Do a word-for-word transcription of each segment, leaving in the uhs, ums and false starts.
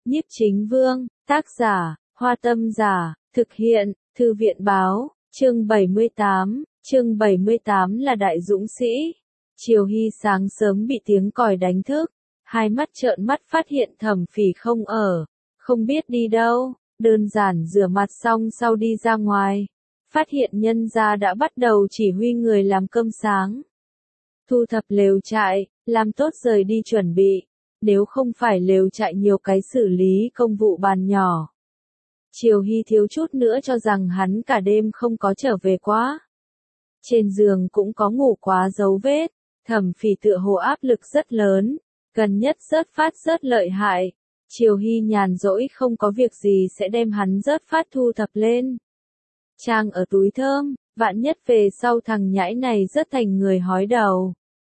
Nhiếp Chính Vương, tác giả, Hoa Tâm Giả, thực hiện, Thư viện Báo, chương bảy mươi tám, chương bảy mươi tám là đại dũng sĩ. Triều Hy sáng sớm bị tiếng còi đánh thức, hai mắt trợn mắt phát hiện Thẩm Phỉ không ở, không biết đi đâu, đơn giản rửa mặt xong sau đi ra ngoài, phát hiện nhân gia đã bắt đầu chỉ huy người làm cơm sáng. Thu thập lều trại, làm tốt rời đi chuẩn bị, nếu không phải lều trại nhiều cái xử lý công vụ bàn nhỏ. Triều Hy thiếu chút nữa cho rằng hắn cả đêm không có trở về quá. Trên giường cũng có ngủ quá dấu vết, Thẩm Phỉ tựa hồ áp lực rất lớn, gần nhất rớt phát rất lợi hại. Triều Hy nhàn rỗi không có việc gì sẽ đem hắn rớt phát thu thập lên. Trang ở túi thơm, vạn nhất về sau thằng nhãi này rớt thành người hói đầu.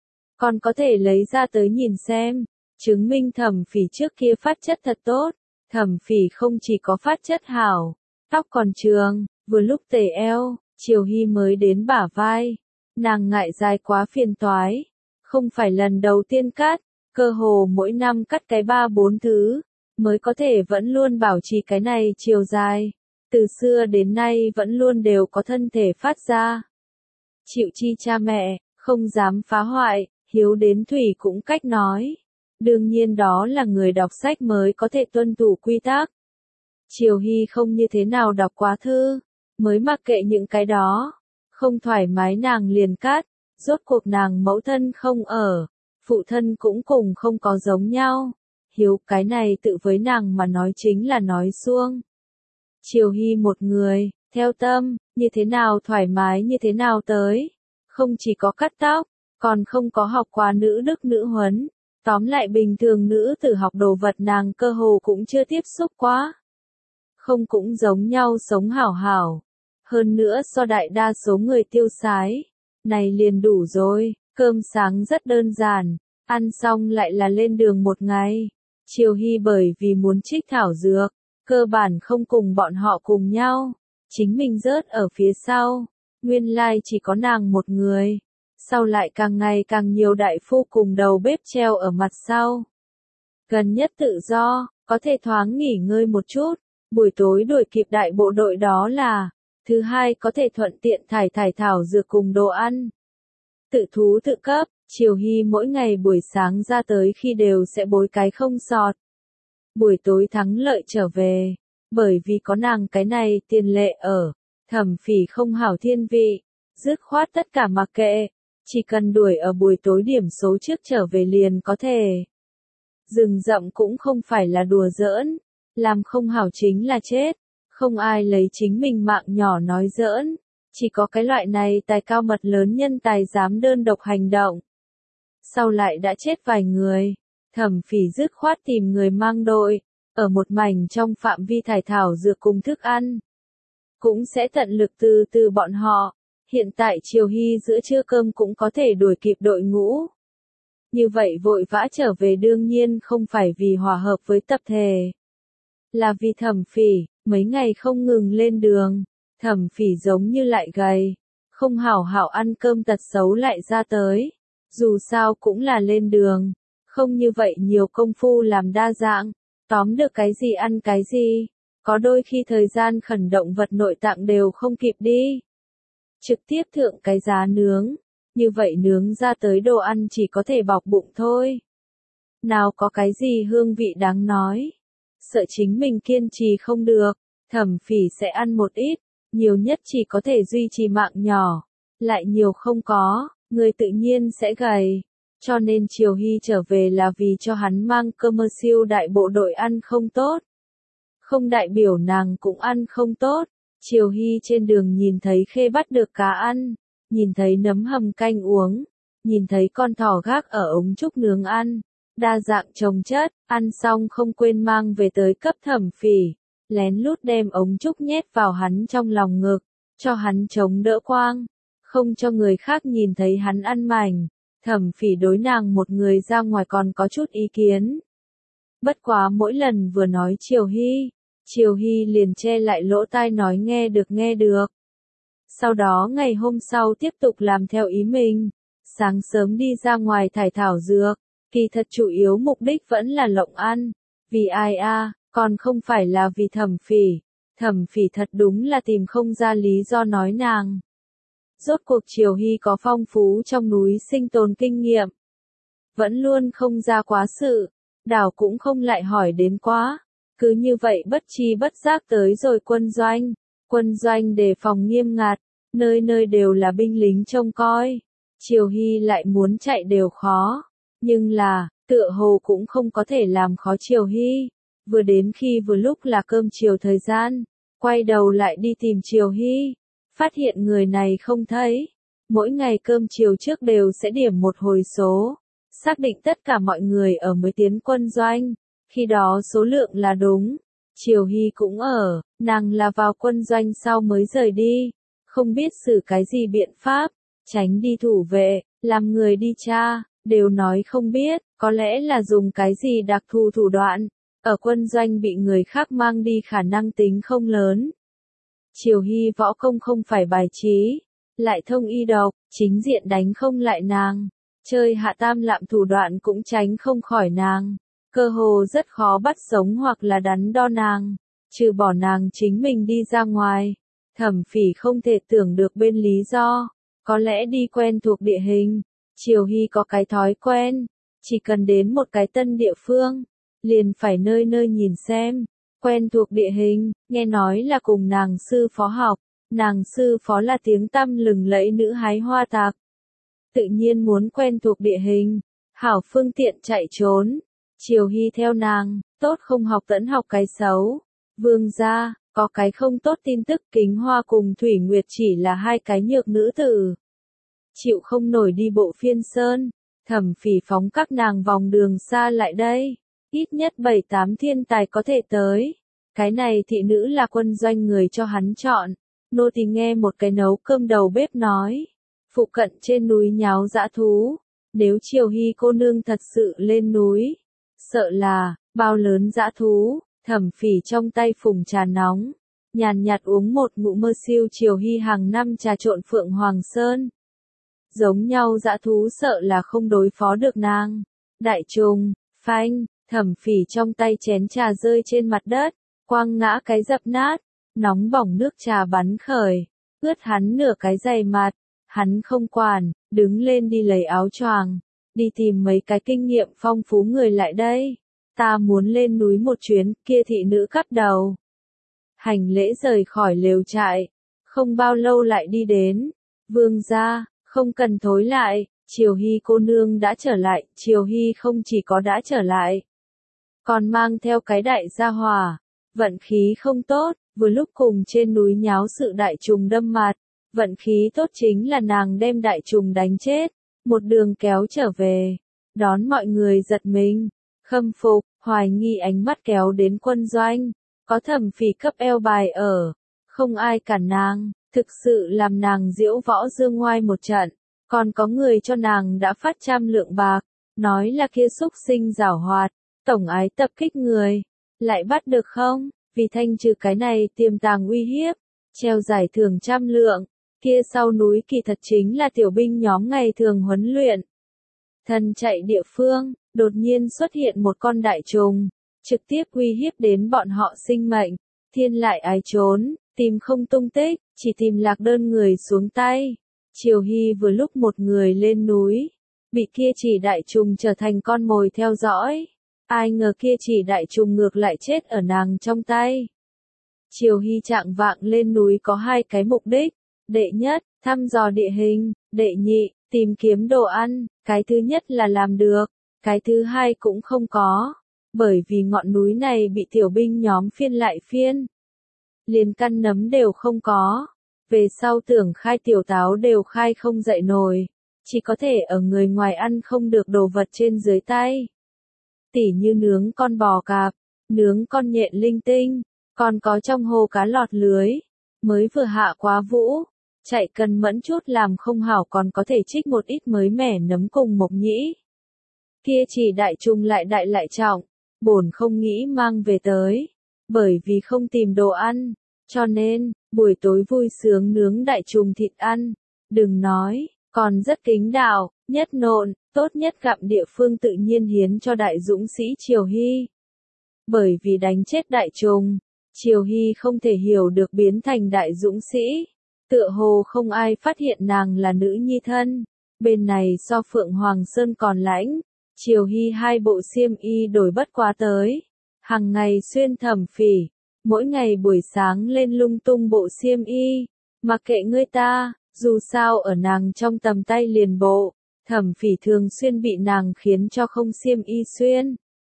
Còn có thể lấy ra tới nhìn xem, chứng minh Thẩm Phỉ trước kia phát chất thật tốt. Thẩm Phỉ không chỉ có phát chất hảo, tóc còn trường, vừa lúc tề eo, Triều Hy mới đến bả vai. Nàng ngại dài quá phiền toái, không phải lần đầu tiên cắt, cơ hồ mỗi năm cắt cái ba bốn thứ, mới có thể vẫn luôn bảo trì cái này chiều dài. Từ xưa đến nay vẫn luôn đều có thân thể phát ra. Chịu chi cha mẹ, không dám phá hoại, hiếu đến thủy cũng cách nói. Đương nhiên đó là người đọc sách mới có thể tuân thủ quy tắc. Triều Hy không như thế nào đọc quá thư, mới mặc kệ những cái đó. Không thoải mái nàng liền cắt, rốt cuộc nàng mẫu thân không ở, phụ thân cũng cùng không có giống nhau. Hiếu cái này tự với nàng mà nói chính là nói suông. Triều Hy một người, theo tâm, như thế nào thoải mái như thế nào tới. Không chỉ có cắt tóc, còn không có học qua nữ đức nữ huấn. Tóm lại bình thường nữ tử học đồ vật nàng cơ hồ cũng chưa tiếp xúc quá. Không cũng giống nhau sống hảo hảo. Hơn nữa so đại đa số người tiêu sái. Này liền đủ rồi, cơm sáng rất đơn giản. Ăn xong lại là lên đường một ngày. Triều Hy bởi vì muốn trích thảo dược, cơ bản không cùng bọn họ cùng nhau. Chính mình rớt ở phía sau. Nguyên lai chỉ có nàng một người. Sau lại càng ngày càng nhiều đại phu cùng đầu bếp treo ở mặt sau. Gần nhất tự do, có thể thoáng nghỉ ngơi một chút, buổi tối đuổi kịp đại bộ đội đó là. Thứ hai có thể thuận tiện thải thải thảo dược cùng đồ ăn. Tự thú tự cấp, Triều Hy mỗi ngày buổi sáng ra tới khi đều sẽ bối cái không sọt. Buổi tối thắng lợi trở về, bởi vì có nàng cái này tiền lệ ở, Thẩm Phỉ không hảo thiên vị, dứt khoát tất cả mặc kệ. Chỉ cần đuổi ở buổi tối điểm số trước trở về liền có thể. Rừng rậm cũng không phải là đùa giỡn, làm không hảo chính là chết, không ai lấy chính mình mạng nhỏ nói giỡn, chỉ có cái loại này tài cao mật lớn nhân tài dám đơn độc hành động. Sau lại đã chết vài người, Thẩm Phỉ dứt khoát tìm người mang đội, ở một mảnh trong phạm vi thải thảo dược cùng thức ăn. Cũng sẽ tận lực từ từ bọn họ. Hiện tại Triều Hy giữa trưa cơm cũng có thể đuổi kịp đội ngũ. Như vậy vội vã trở về đương nhiên không phải vì hòa hợp với tập thể. Là vì Thẩm Phỉ, mấy ngày không ngừng lên đường. Thẩm Phỉ giống như lại gầy. Không hảo hảo ăn cơm tật xấu lại ra tới. Dù sao cũng là lên đường. Không như vậy nhiều công phu làm đa dạng. Tóm được cái gì ăn cái gì. Có đôi khi thời gian khẩn động vật nội tạng đều không kịp đi. Trực tiếp thượng cái giá nướng, như vậy nướng ra tới đồ ăn chỉ có thể bọc bụng thôi. Nào có cái gì hương vị đáng nói. Sợ chính mình kiên trì không được, Thẩm Phỉ sẽ ăn một ít, nhiều nhất chỉ có thể duy trì mạng nhỏ. Lại nhiều không có, người tự nhiên sẽ gầy. Cho nên Triều Hy trở về là vì cho hắn mang commercial đại bộ đội ăn không tốt. Không đại biểu nàng cũng ăn không tốt. Triều Hy trên đường nhìn thấy khê bắt được cá ăn, nhìn thấy nấm hầm canh uống, nhìn thấy con thỏ gác ở ống trúc nướng ăn, đa dạng trồng chất, ăn xong không quên mang về tới cấp Thẩm Phỉ, lén lút đem ống trúc nhét vào hắn trong lòng ngực, cho hắn chống đỡ quang, không cho người khác nhìn thấy hắn ăn mảnh. Thẩm Phỉ đối nàng một người ra ngoài còn có chút ý kiến. Bất quá mỗi lần vừa nói Triều Hy, Triều Hy liền che lại lỗ tai nói nghe được nghe được. Sau đó ngày hôm sau tiếp tục làm theo ý mình. Sáng sớm đi ra ngoài thải thảo dược, kỳ thật chủ yếu mục đích vẫn là lộng ăn. Vì ai a, Còn không phải là vì Thẩm Phỉ. Thẩm Phỉ thật đúng là tìm không ra lý do nói nàng. Rốt cuộc Triều Hy có phong phú trong núi sinh tồn kinh nghiệm. Vẫn luôn không ra quá sự, đảo cũng không lại hỏi đến quá. Cứ như vậy bất chi bất giác tới rồi quân doanh. Quân doanh đề phòng nghiêm ngặt, nơi nơi đều là binh lính trông coi. Triều Hy lại muốn chạy đều khó. Nhưng là, tựa hồ cũng không có thể làm khó Triều Hy. Vừa đến khi vừa lúc là cơm chiều thời gian, quay đầu lại đi tìm Triều Hy. Phát hiện người này không thấy. Mỗi ngày cơm chiều trước đều sẽ điểm một hồi số. Xác định tất cả mọi người ở mới tiến quân doanh. Khi đó số lượng là đúng. Triều Hy cũng ở, nàng là vào quân doanh sau mới rời đi. Không biết xử cái gì biện pháp, tránh đi thủ vệ, làm người đi tra, đều nói không biết, có lẽ là dùng cái gì đặc thù thủ đoạn. Ở quân doanh bị người khác mang đi khả năng tính không lớn. Triều Hy võ công không phải bài trí, lại thông y độc, chính diện đánh không lại nàng. Chơi hạ tam lạm thủ đoạn cũng tránh không khỏi nàng. Cơ hồ rất khó bắt sống hoặc là đắn đo nàng. Trừ bỏ nàng chính mình đi ra ngoài. Thẩm Phỉ không thể tưởng được bên lý do. Có lẽ đi quen thuộc địa hình. Triều Hy có cái thói quen. Chỉ cần đến một cái tân địa phương. Liền phải nơi nơi nhìn xem. Quen thuộc địa hình, nghe nói là cùng nàng sư phó học. Nàng sư phó là tiếng tăm lừng lẫy nữ hái hoa tạp. Tự nhiên muốn quen thuộc địa hình. Hảo phương tiện chạy trốn. Triều Hy theo nàng, tốt không học tẫn học cái xấu. Vương gia, có cái không tốt tin tức Kính Hoa cùng Thủy Nguyệt chỉ là hai cái nhược nữ tử. Chịu không nổi đi bộ phiên sơn. Thẩm Phỉ phóng các nàng vòng đường xa lại đây. Ít nhất bảy tám thiên tài có thể tới. Cái này thị nữ là quân doanh người cho hắn chọn. Nô tỳ nghe một cái nấu cơm đầu bếp nói. Phụ cận trên núi nháo dã thú. Nếu Triều Hy cô nương thật sự lên núi. Sợ là, bao lớn dã thú. Thẩm Phỉ trong tay phùng trà nóng. Nhàn nhạt uống một ngụm mơ siêu Triều Hy hàng năm trà trộn Phượng Hoàng Sơn. Giống nhau dã thú sợ là không đối phó được nàng. Đại trùng, phanh. Thẩm Phỉ trong tay chén trà rơi trên mặt đất, quăng ngã cái dập nát, nóng bỏng nước trà bắn khởi, ướt hắn nửa cái giày mặt, hắn không quản, đứng lên đi lấy áo choàng, đi tìm mấy cái kinh nghiệm phong phú người lại đây, ta muốn lên núi một chuyến, kia thị nữ cắt đầu. Hành lễ rời khỏi lều trại, không bao lâu lại đi đến, vương gia, không cần thối lại, Triều Hy cô nương đã trở lại, Triều Hy không chỉ có đã trở lại. Còn mang theo cái đại gia hỏa, vận khí không tốt, vừa lúc cùng trên núi nháo sự đại trùng đâm mặt, vận khí tốt chính là nàng đem đại trùng đánh chết, một đường kéo trở về, đón mọi người giật mình, khâm phục, hoài nghi ánh mắt kéo đến quân doanh, có Thẩm Phỉ cấp eo bài ở, không ai cản nàng, thực sự làm nàng diễu võ dương ngoai một trận, còn có người cho nàng đã phát trăm lượng bạc, nói là kia xúc sinh giảo hoạt. Tổng ái tập kích người, lại bắt được không? Vì thanh trừ cái này tiềm tàng uy hiếp, treo giải thưởng trăm lượng, kia sau núi kỳ thật chính là tiểu binh nhóm ngày thường huấn luyện. Thần chạy địa phương, đột nhiên xuất hiện một con đại trùng, trực tiếp uy hiếp đến bọn họ sinh mệnh, thiên lại ái trốn, tìm không tung tích, chỉ tìm lạc đơn người xuống tay. Triều Hy vừa lúc một người lên núi, bị kia chỉ đại trùng trở thành con mồi theo dõi. Ai ngờ kia chỉ đại trùng ngược lại chết ở nàng trong tay. Triều Hy trạng vạng lên núi có hai cái mục đích. Đệ nhất, thăm dò địa hình. Đệ nhị, tìm kiếm đồ ăn. Cái thứ nhất là làm được. Cái thứ hai cũng không có. Bởi vì ngọn núi này bị tiểu binh nhóm phiên lại phiên. Liền căn nấm đều không có. Về sau tưởng khai tiểu táo đều khai không dậy nổi. Chỉ có thể ở người ngoài ăn không được đồ vật trên dưới tay. Tỉ như nướng con bò cạp, nướng con nhện linh tinh, còn có trong hồ cá lọt lưới, mới vừa hạ quá vũ, chạy cần mẫn chút làm không hảo còn có thể trích một ít mới mẻ nấm cùng mộc nhĩ. Kia chỉ đại trùng lại đại lại trọng, bổn không nghĩ mang về tới, bởi vì không tìm đồ ăn, cho nên, buổi tối vui sướng nướng đại trùng thịt ăn, đừng nói, còn rất kính đạo, nhất nộn. Tốt nhất gặm địa phương tự nhiên hiến cho đại dũng sĩ Triều Hy. Bởi vì đánh chết đại trùng, Triều Hy không thể hiểu được biến thành đại dũng sĩ. Tựa hồ không ai phát hiện nàng là nữ nhi thân. Bên này so Phượng Hoàng Sơn còn lãnh, Triều Hy hai bộ xiêm y đổi bất quá tới. Hằng ngày xuyên thẩm phỉ, mỗi ngày buổi sáng lên lung tung bộ xiêm y. Mặc kệ ngươi ta, dù sao ở nàng trong tầm tay liền bộ, thẩm phỉ thường xuyên bị nàng khiến cho không xiêm y xuyên.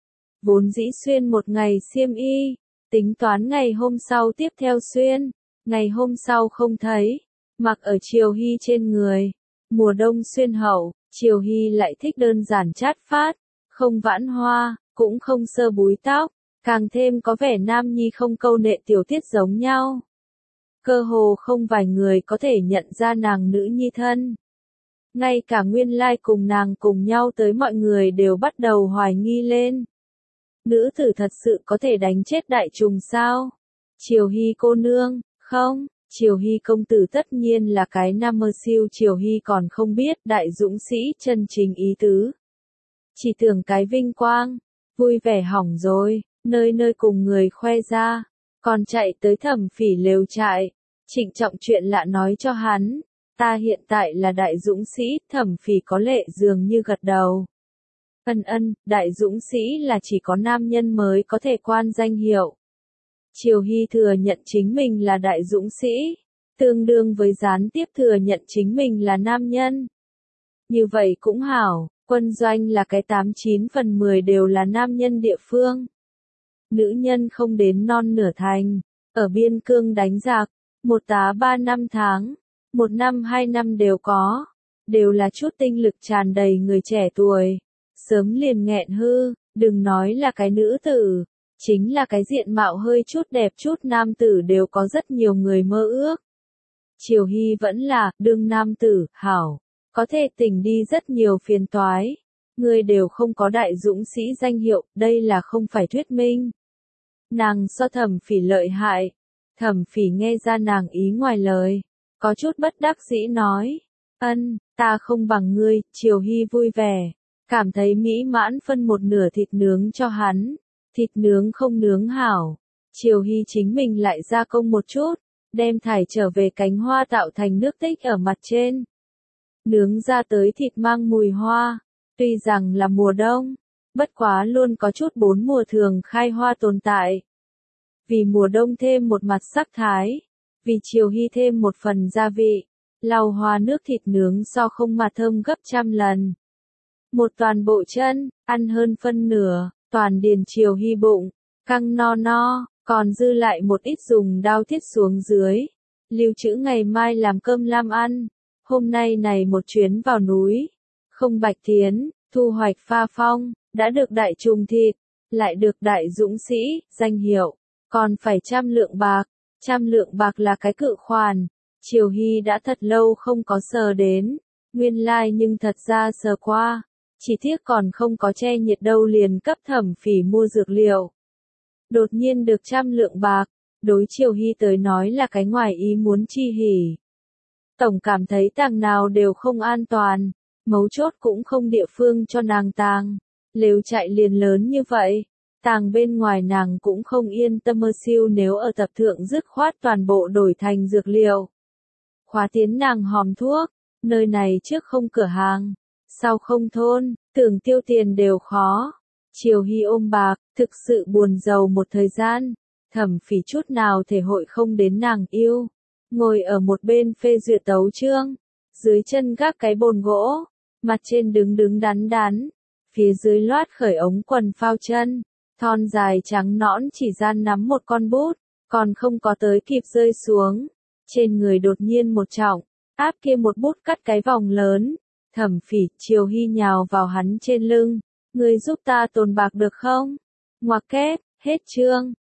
Vốn dĩ xuyên một ngày xiêm y, tính toán ngày hôm sau tiếp theo xuyên, ngày hôm sau không thấy, mặc ở Triều Hy trên người. Mùa đông xuyên hậu, Triều Hy lại thích đơn giản chát phát, không vãn hoa, cũng không sơ búi tóc, càng thêm có vẻ nam nhi không câu nệ tiểu tiết giống nhau. Cơ hồ không vài người có thể nhận ra nàng nữ nhi thân. Ngay cả nguyên lai cùng nàng cùng nhau tới mọi người đều bắt đầu hoài nghi lên. Nữ tử thật sự có thể đánh chết đại trùng sao? Triều Hy cô nương, không, Triều Hy công tử tất nhiên là cái nam mơ siêu. Triều Hy còn không biết đại dũng sĩ chân chính ý tứ. Chỉ tưởng cái vinh quang, vui vẻ hỏng rồi, nơi nơi cùng người khoe ra, còn chạy tới thẩm phỉ lều trại, trịnh trọng chuyện lạ nói cho hắn. Ta hiện tại là đại dũng sĩ. Thẩm phỉ có lệ dường như gật đầu. Ân ân, đại dũng sĩ là chỉ có nam nhân mới có thể quan danh hiệu. Triều Hy thừa nhận chính mình là đại dũng sĩ, tương đương với gián tiếp thừa nhận chính mình là nam nhân. Như vậy cũng hảo, quân doanh là cái tám chín phần mười đều là nam nhân địa phương. Nữ nhân không đến non nửa thành, ở biên cương đánh giặc, một tá ba năm tháng, một năm hai năm đều có, đều là chút tinh lực tràn đầy người trẻ tuổi. Sớm liền nghẹn hư, đừng nói là cái nữ tử, chính là cái diện mạo hơi chút đẹp chút nam tử đều có rất nhiều người mơ ước. Triều Hy vẫn là, đương nam tử, hảo, có thể tỉnh đi rất nhiều phiền toái. Người đều không có đại dũng sĩ danh hiệu, đây là không phải thuyết minh. Nàng so thẩm phỉ lợi hại, thẩm phỉ nghe ra nàng ý ngoài lời, có chút bất đắc dĩ nói, ân, ta không bằng ngươi. Triều Hy vui vẻ. Cảm thấy mỹ mãn phân một nửa thịt nướng cho hắn, thịt nướng không nướng hảo. Triều Hy chính mình lại gia công một chút, đem thải trở về cánh hoa tạo thành nước tích ở mặt trên. Nướng ra tới thịt mang mùi hoa, tuy rằng là mùa đông, bất quá luôn có chút bốn mùa thường khai hoa tồn tại. Vì mùa đông thêm một mặt sắc thái, vì Triều Hy thêm một phần gia vị, lau hoa nước thịt nướng so không mà thơm gấp trăm lần. Một toàn bộ chân, ăn hơn phân nửa, toàn điền Triều Hy bụng, căng no no, còn dư lại một ít dùng đao thiết xuống dưới, lưu trữ ngày mai làm cơm lam ăn. Hôm nay này một chuyến vào núi, không bạch tiến, thu hoạch pha phong, đã được đại trùng thịt, lại được đại dũng sĩ, danh hiệu, còn phải trăm lượng bạc. Trăm lượng bạc là cái cự khoản, Triều Hy đã thật lâu không có sờ đến, nguyên lai like nhưng thật ra sờ qua. Chỉ tiếc còn không có che nhiệt đâu liền cấp thẩm phỉ mua dược liệu. Đột nhiên được trăm lượng bạc, đối Triều Hy tới nói là cái ngoài ý muốn chi hỉ. Tổng cảm thấy tàng nào đều không an toàn, mấu chốt cũng không địa phương cho nàng tàng. Lều trại liền lớn như vậy, tàng bên ngoài nàng cũng không yên tâm mơ siêu nếu ở tập thượng dứt khoát toàn bộ đổi thành dược liệu. Khóa tiến nàng hòm thuốc, nơi này trước không cửa hàng. Sau không thôn, tưởng tiêu tiền đều khó. Triều Hy ôm bạc, thực sự buồn giàu một thời gian. Thẩm phỉ chút nào thể hội không đến nàng yêu. Ngồi ở một bên phê duyệt tấu chương. Dưới chân gác cái bồn gỗ. Mặt trên đứng đứng đắn đắn. Phía dưới loát khởi ống quần phao chân. Thon dài trắng nõn chỉ gian nắm một con bút. Còn không có tới kịp rơi xuống. Trên người đột nhiên một trọng. Áp kia một bút cắt cái vòng lớn. Thẩm phỉ, Triều Hy nhào vào hắn trên lưng. Ngươi giúp ta tồn bạc được không? Ngoặc kép, hết chương.